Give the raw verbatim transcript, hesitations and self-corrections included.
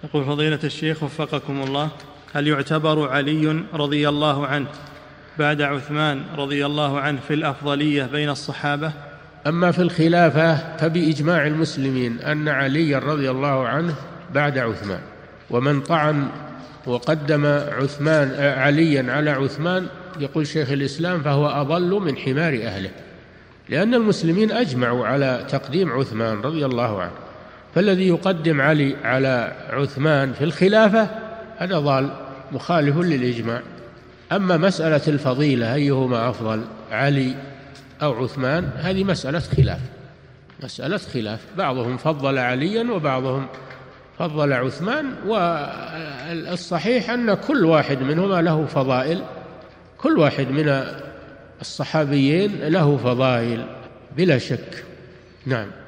يقول فضيلة الشيخ وفقكم الله، هل يعتبر علي رضي الله عنه بعد عثمان رضي الله عنه في الأفضلية بين الصحابة؟ أما في الخلافة فبإجماع المسلمين أن علي رضي الله عنه بعد عثمان، ومن طعن وقدم عثمان عليا على عثمان يقول شيخ الإسلام فهو أضل من حمار أهله، لأن المسلمين أجمعوا على تقديم عثمان رضي الله عنه، فالذي يقدم علي على عثمان في الخلافة هذا ضال مخالف للإجماع. أما مسألة الفضيلة أيهما أفضل علي أو عثمان هذه مسألة خلاف، مسألة خلاف، بعضهم فضل عليا وبعضهم فضل عثمان، والصحيح أن كل واحد منهما له فضائل، كل واحد من الصحابيين له فضائل بلا شك. نعم.